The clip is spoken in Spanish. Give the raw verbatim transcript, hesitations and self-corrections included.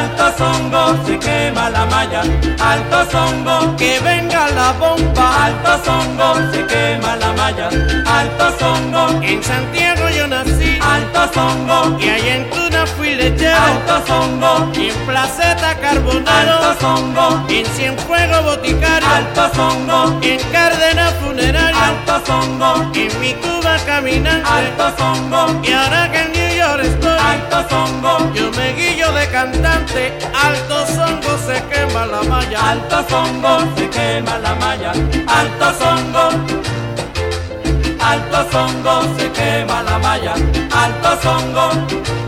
Alto Songo, se quema la malla. Alto Songo, que venga la bomba. Alto Songo, se quema la malla. Alto Songo, En Santiago yo nací, Alto Songo, y allá en Tuna fui lechero. Alto Songo, Y en Placeta Carbonero, Alto Songo, en Cienfuegos Boticario, Alto Songo, en Cárdenas Funerario, Alto Songo, en mi Cuba caminante. Alto Songo, Y ahora que en New York estoy, Alto Songo, yo me guillo de cantante. Alto Songo, se quema la malla. Alto Songo, se quema la malla. Alto Songo, Alto Songo, se quema la malla. Alto Songo,